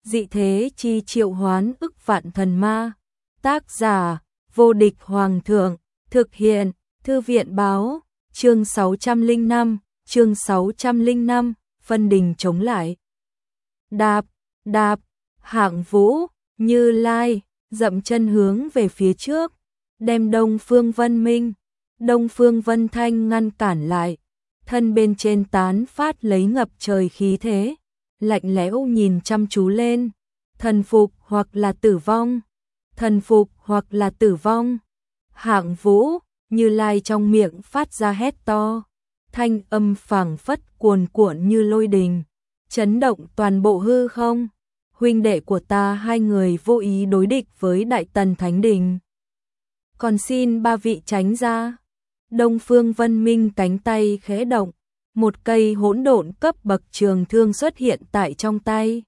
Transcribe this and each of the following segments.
dị thế chi triệu hoán ức vạn thần ma. Tác giả, vô địch hoàng thượng, thực hiện, thư viện báo, chương 605, phân đình chống lại. Đạp, đạp, Hạng Vũ, Như Lai, dậm chân hướng về phía trước, đem Đông Phương Vân Minh, Đông Phương Vân Thanh ngăn cản lại, thân bên trên tán phát lấy ngập trời khí thế, lạnh lẽo nhìn chăm chú lên, thần phục hoặc là tử vong, thần phục hoặc là tử vong. Hạng Vũ, Như Lai trong miệng phát ra hét to, thanh âm phảng phất cuồn cuộn như lôi đình, chấn động toàn bộ hư không. Huynh đệ của ta hai người vô ý đối địch với Đại Tần Thánh Đình, còn xin ba vị tránh ra. Đông Phương Vân Minh cánh tay khẽ động, một cây hỗn độn cấp bậc trường thương xuất hiện tại trong tay.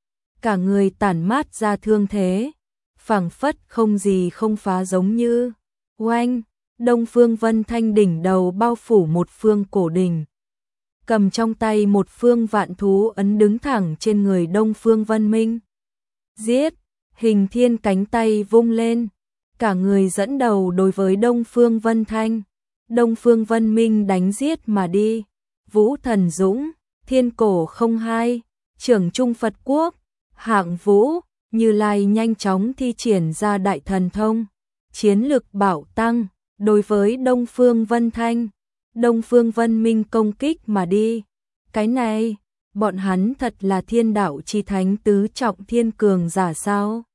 Cả người tản mát ra thương thế, phảng phất không gì không phá giống như. Oanh, Đông Phương Vân Thanh đỉnh đầu bao phủ một phương cổ đỉnh, cầm trong tay một phương vạn thú ấn đứng thẳng trên người Đông Phương Vân Minh. Giết, Hình Thiên cánh tay vung lên, cả người dẫn đầu đối với Đông Phương Vân Thanh. Đông Phương Vân Minh đánh giết mà đi. Vũ Thần Dũng, Thiên Cổ không hai, Trưởng Trung Phật Quốc, Hạng Vũ, Như Lai nhanh chóng thi triển ra đại thần thông, chiến lực bạo tăng, đối với Đông Phương Vân Thanh. Đông Phương Vân Minh công kích mà đi. Cái này, bọn hắn thật là thiên đạo chi thánh tứ trọng thiên cường giả sao?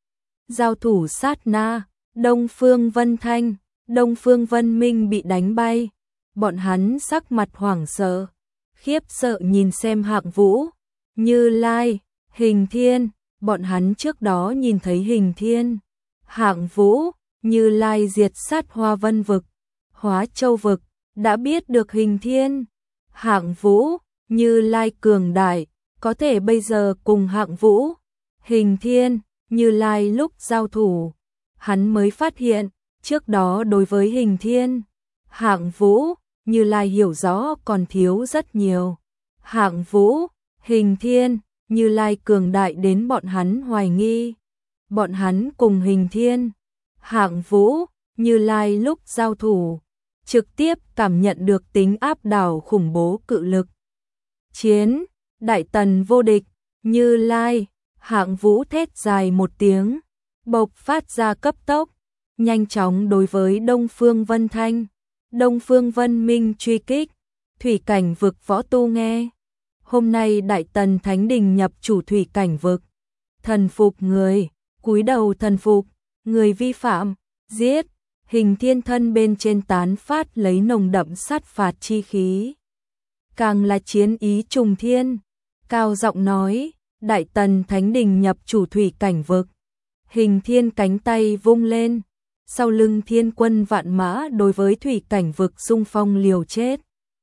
Giao thủ sát na, Đông Phương Vân Thanh, Đông Phương Vân Minh bị đánh bay. Bọn hắn sắc mặt hoảng sợ, khiếp sợ nhìn xem Hạng Vũ, Như Lai, Hình Thiên. Bọn hắn trước đó nhìn thấy Hình Thiên, Hạng Vũ, Như Lai diệt sát Hoa Vân vực, Hóa Châu vực, đã biết được Hình Thiên, Hạng Vũ, Như Lai cường đại, có thể bây giờ cùng Hạng Vũ, Hình Thiên, Như Lai lúc giao thủ, hắn mới phát hiện, trước đó đối với Hình Thiên, Hạng Vũ, Như Lai hiểu rõ còn thiếu rất nhiều. Hạng Vũ, Hình Thiên, Như Lai cường đại đến bọn hắn hoài nghi. Bọn hắn cùng Hình Thiên, Hạng Vũ, Như Lai lúc giao thủ, trực tiếp cảm nhận được tính áp đảo khủng bố cự lực. Chiến, Đại Tần vô địch, Như Lai, Hạng Vũ thét dài một tiếng, bộc phát ra cấp tốc, nhanh chóng đối với Đông Phương Vân Thanh, Đông Phương Vân Minh truy kích. Thủy cảnh vực võ tu nghe, hôm nay Đại Tần Thánh Đình nhập chủ thủy cảnh vực, thần phục người, cúi đầu thần phục, người vi phạm, giết. Hình Thiên thân bên trên tán phát lấy nồng đậm sát phạt chi khí, càng là chiến ý trùng thiên, cao giọng nói, Đại Tần Thánh Đình nhập chủ thủy cảnh vực. Hình Thiên cánh tay vung lên, sau lưng thiên quân vạn mã đối với thủy cảnh vực xung phong liều chết.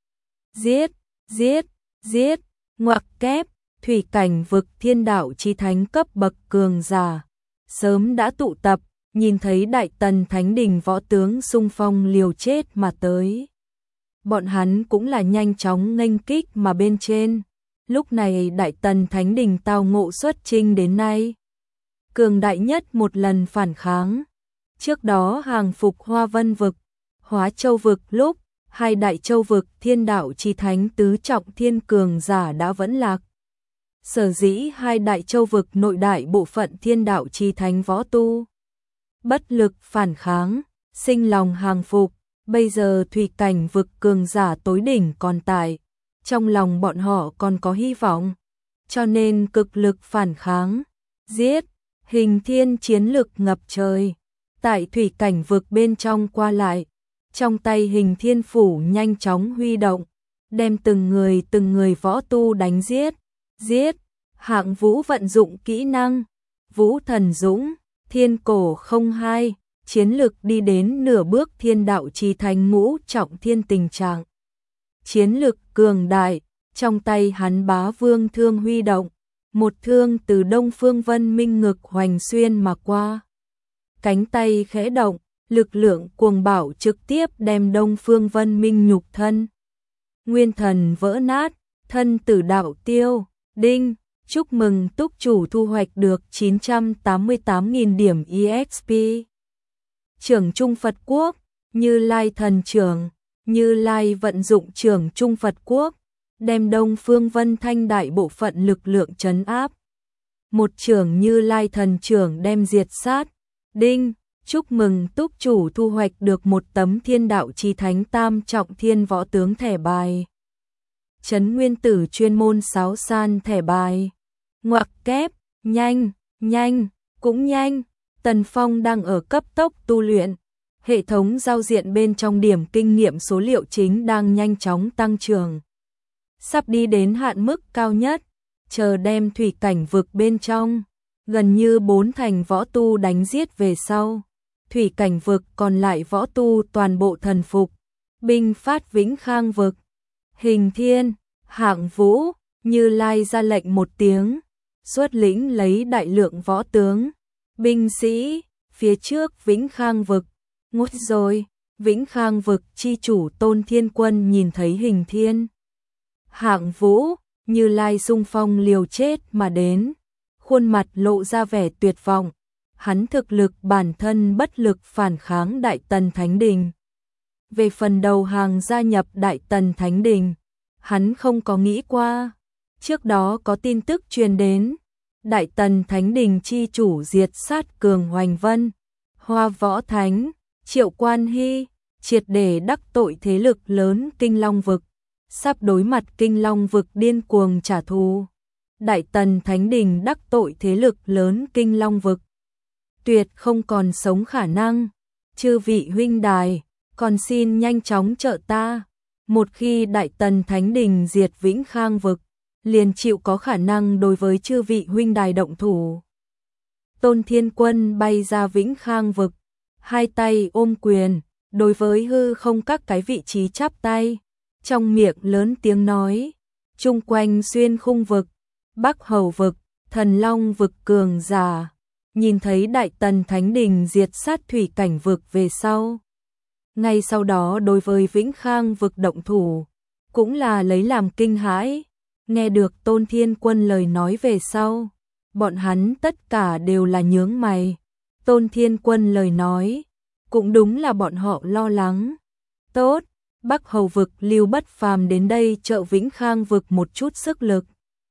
Giết, giết, giết, ngoặc kép, thủy cảnh vực thiên đạo chi thánh cấp bậc cường giả, sớm đã tụ tập, nhìn thấy Đại Tần Thánh Đình võ tướng xung phong liều chết mà tới. Bọn hắn cũng là nhanh chóng nghênh kích mà bên trên. Lúc này Đại Tần Thánh Đình tao ngộ xuất chinh đến nay, cường đại nhất một lần phản kháng. Trước đó hàng phục Hoa Vân vực, Hóa Châu vực lúc, hai đại châu vực thiên đạo chi thánh tứ trọng thiên cường giả đã vẫn lạc. Sở dĩ hai đại châu vực nội đại bộ phận thiên đạo chi thánh võ tu bất lực phản kháng, sinh lòng hàng phục. Bây giờ thủy cảnh vực cường giả tối đỉnh còn tại, trong lòng bọn họ còn có hy vọng, cho nên cực lực phản kháng, giết. Hình Thiên chiến lực ngập trời, tại thủy cảnh vực bên trong qua lại, trong tay Hình Thiên phủ nhanh chóng huy động, đem từng người võ tu đánh giết, giết. Hạng Vũ vận dụng kỹ năng, Vũ Thần Dũng, Thiên Cổ không hai, chiến lực đi đến nửa bước thiên đạo chi thánh ngũ trọng thiên tình trạng. Chiến lực cường đại, trong tay hắn Bá Vương thương huy động, một thương từ Đông Phương Vân Minh ngực hoành xuyên mà qua. Cánh tay khẽ động, lực lượng cuồng bạo trực tiếp đem Đông Phương Vân Minh nhục thân. Nguyên thần vỡ nát, thân tử đạo tiêu, đinh, Chúc mừng túc chủ thu hoạch được 988.000 điểm EXP. Trưởng Trung Phật Quốc, Như Lai thần trưởng, Như Lai vận dụng trưởng Trung Phật Quốc, đem Đông Phương Vân Thanh đại bộ phận lực lượng trấn áp. Một trưởng Như Lai thần trưởng đem diệt sát. Đinh, chúc mừng túc chủ thu hoạch được một tấm Thiên Đạo Chí Thánh tam trọng thiên võ tướng thẻ bài. Trấn Nguyên Tử chuyên môn sáo san thẻ bài. Ngoặc kép, nhanh, nhanh, cũng nhanh. Tần Phong đang ở cấp tốc tu luyện. Hệ thống giao diện bên trong điểm kinh nghiệm số liệu chính đang nhanh chóng tăng trưởng. Sắp đi đến hạn mức cao nhất, chờ đem thủy cảnh vực bên trong. Gần như 4 thành võ tu đánh giết về sau. Thủy cảnh vực còn lại võ tu toàn bộ thần phục. Binh phát Vĩnh Khang vực. Hình Thiên, Hạng Vũ, Như Lai ra lệnh một tiếng. Xuất lĩnh lấy đại lượng võ tướng, binh sĩ, phía trước Vĩnh Khang vực. Ngút rồi, Vĩnh Khang vực chi chủ Tôn Thiên Quân nhìn thấy Hình Thiên, Hạng Vũ, Như Lai xung phong liều chết mà đến. Khuôn mặt lộ ra vẻ tuyệt vọng. Hắn thực lực bản thân bất lực phản kháng Đại Tần Thánh Đình. Về phần đầu hàng gia nhập Đại Tần Thánh Đình, hắn không có nghĩ qua. Trước đó có tin tức truyền đến, Đại Tần Thánh Đình chi chủ diệt sát Cường Hoành Vân, Hoa Võ Thánh, Triệu Quan Hy, triệt để đắc tội thế lực lớn Kinh Long vực, sắp đối mặt Kinh Long vực điên cuồng trả thù. Đại Tần Thánh Đình đắc tội thế lực lớn Kinh Long vực, tuyệt không còn sống khả năng. Chư vị huynh đài, còn xin nhanh chóng trợ ta. Một khi Đại Tần Thánh Đình diệt Vĩnh Khang vực, liền chịu có khả năng đối với chư vị huynh đài động thủ. Tôn Thiên Quân bay ra Vĩnh Khang vực, hai tay ôm quyền, đối với hư không các cái vị trí chắp tay, trong miệng lớn tiếng nói, chung quanh xuyên khung vực, Bắc Hầu vực, Thần Long vực cường giả, nhìn thấy Đại Tần Thánh Đình diệt sát thủy cảnh vực về sau. Ngay sau đó đối với Vĩnh Khang vực động thủ, cũng là lấy làm kinh hãi. Nghe được Tôn Thiên Quân lời nói về sau, bọn hắn tất cả đều là nhướng mày. Tôn Thiên Quân lời nói, cũng đúng là bọn họ lo lắng. Tốt, Bắc Hầu vực Lưu Bất Phàm đến đây trợ Vĩnh Khang vực một chút sức lực.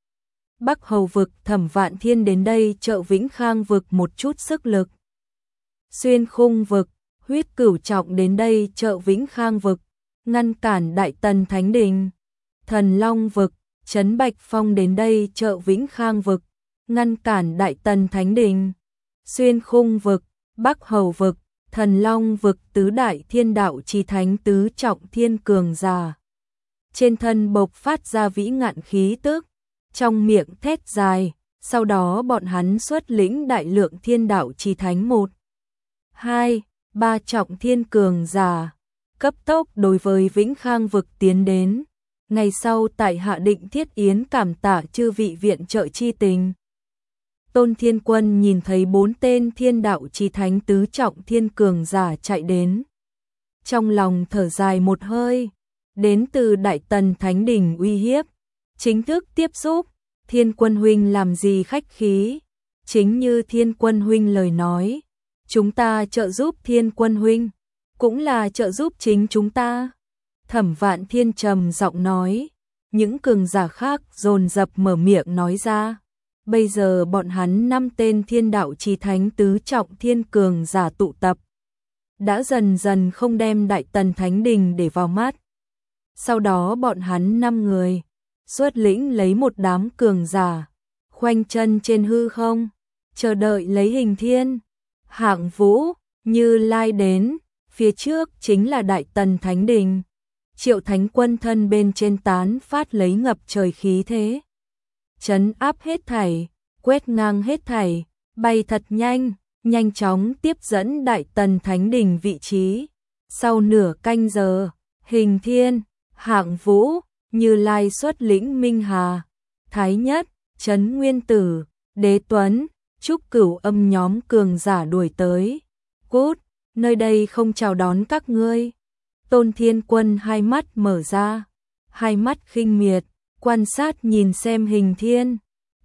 Bắc Hầu vực Thẩm Vạn Thiên đến đây trợ Vĩnh Khang vực một chút sức lực. Xuyên khung vực, Huyết Cửu Trọng đến đây trợ Vĩnh Khang vực, ngăn cản Đại Tần Thánh Đình. Thần Long vực, Trấn Bạch Phong đến đây trợ Vĩnh Khang vực, ngăn cản Đại Tần Thánh Đình. Xuyên khung vực, Bắc Hầu vực, Thần Long vực tứ đại Thiên Đạo Chí Thánh tứ trọng thiên cường giả. Trên thân bộc phát ra vĩ ngạn khí tức, trong miệng thét dài, sau đó bọn hắn xuất lĩnh đại lượng Thiên Đạo Chí Thánh 1, 2, 3 trọng thiên cường giả, cấp tốc đối với Vĩnh Khang vực tiến đến. Ngày sau tại Hạ Định Thiết Yến cảm tạ chư vị viện trợ chi tình. Tôn Thiên Quân nhìn thấy 4 tên Thiên Đạo Chí Thánh tứ trọng thiên cường giả chạy đến. Trong lòng thở dài một hơi, đến từ Đại Tần Thánh Đình uy hiếp. Chính thức tiếp xúc, Thiên Quân huynh làm gì khách khí. Chính như Thiên Quân huynh lời nói, chúng ta trợ giúp Thiên Quân huynh, cũng là trợ giúp chính chúng ta. Thẩm Vạn Thiên trầm giọng nói, những cường giả khác dồn dập mở miệng nói ra. Bây giờ bọn hắn 5 tên Thiên Đạo Chí Thánh tứ trọng thiên cường giả tụ tập, đã dần dần không đem Đại Tần Thánh Đình để vào mắt. Sau đó bọn hắn 5 người xuất lĩnh lấy một đám cường giả, khoanh chân trên hư không, chờ đợi lấy Hình Thiên, Hạng Vũ, Như Lai đến. Phía trước chính là Đại Tần Thánh Đình. Triệu Thánh Quân thân bên trên tán phát lấy ngập trời khí thế, trấn áp hết thảy, quét ngang hết thảy, bay thật nhanh, nhanh chóng tiếp dẫn Đại Tần Thánh Đình vị trí. Sau nửa canh giờ, Hình Thiên, Hạng Vũ, Như Lai xuất lĩnh Minh Hà, Thái Nhất, Trấn Nguyên Tử, Đế Tuấn, Trúc Cửu Âm nhóm cường giả đuổi tới. Cút, nơi đây không chào đón các ngươi. Tôn Thiên Quân hai mắt mở ra, hai mắt khinh miệt, quan sát nhìn xem Hình Thiên,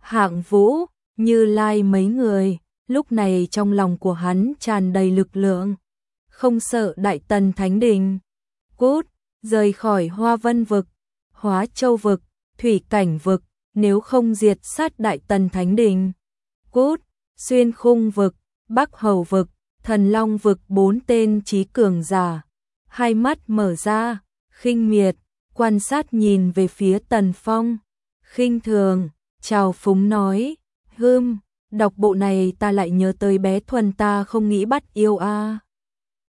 Hạng Vũ, Như Lai mấy người, lúc này trong lòng của hắn tràn đầy lực lượng, không sợ Đại Tần Thánh Đình. Cút, rời khỏi Hoa Vân vực, Hóa Châu vực, Thủy Cảnh vực, nếu không diệt sát Đại Tần Thánh Đình. Cút, Xuyên Khung vực, Bắc Hầu vực, Thần Long vực, 4 tên trí cường giả, hai mắt mở ra, khinh miệt, quan sát nhìn về phía Tần Phong, khinh thường, chào phúng nói, đọc bộ này ta lại nhớ tới bé Thuần ta không nghĩ bắt yêu a.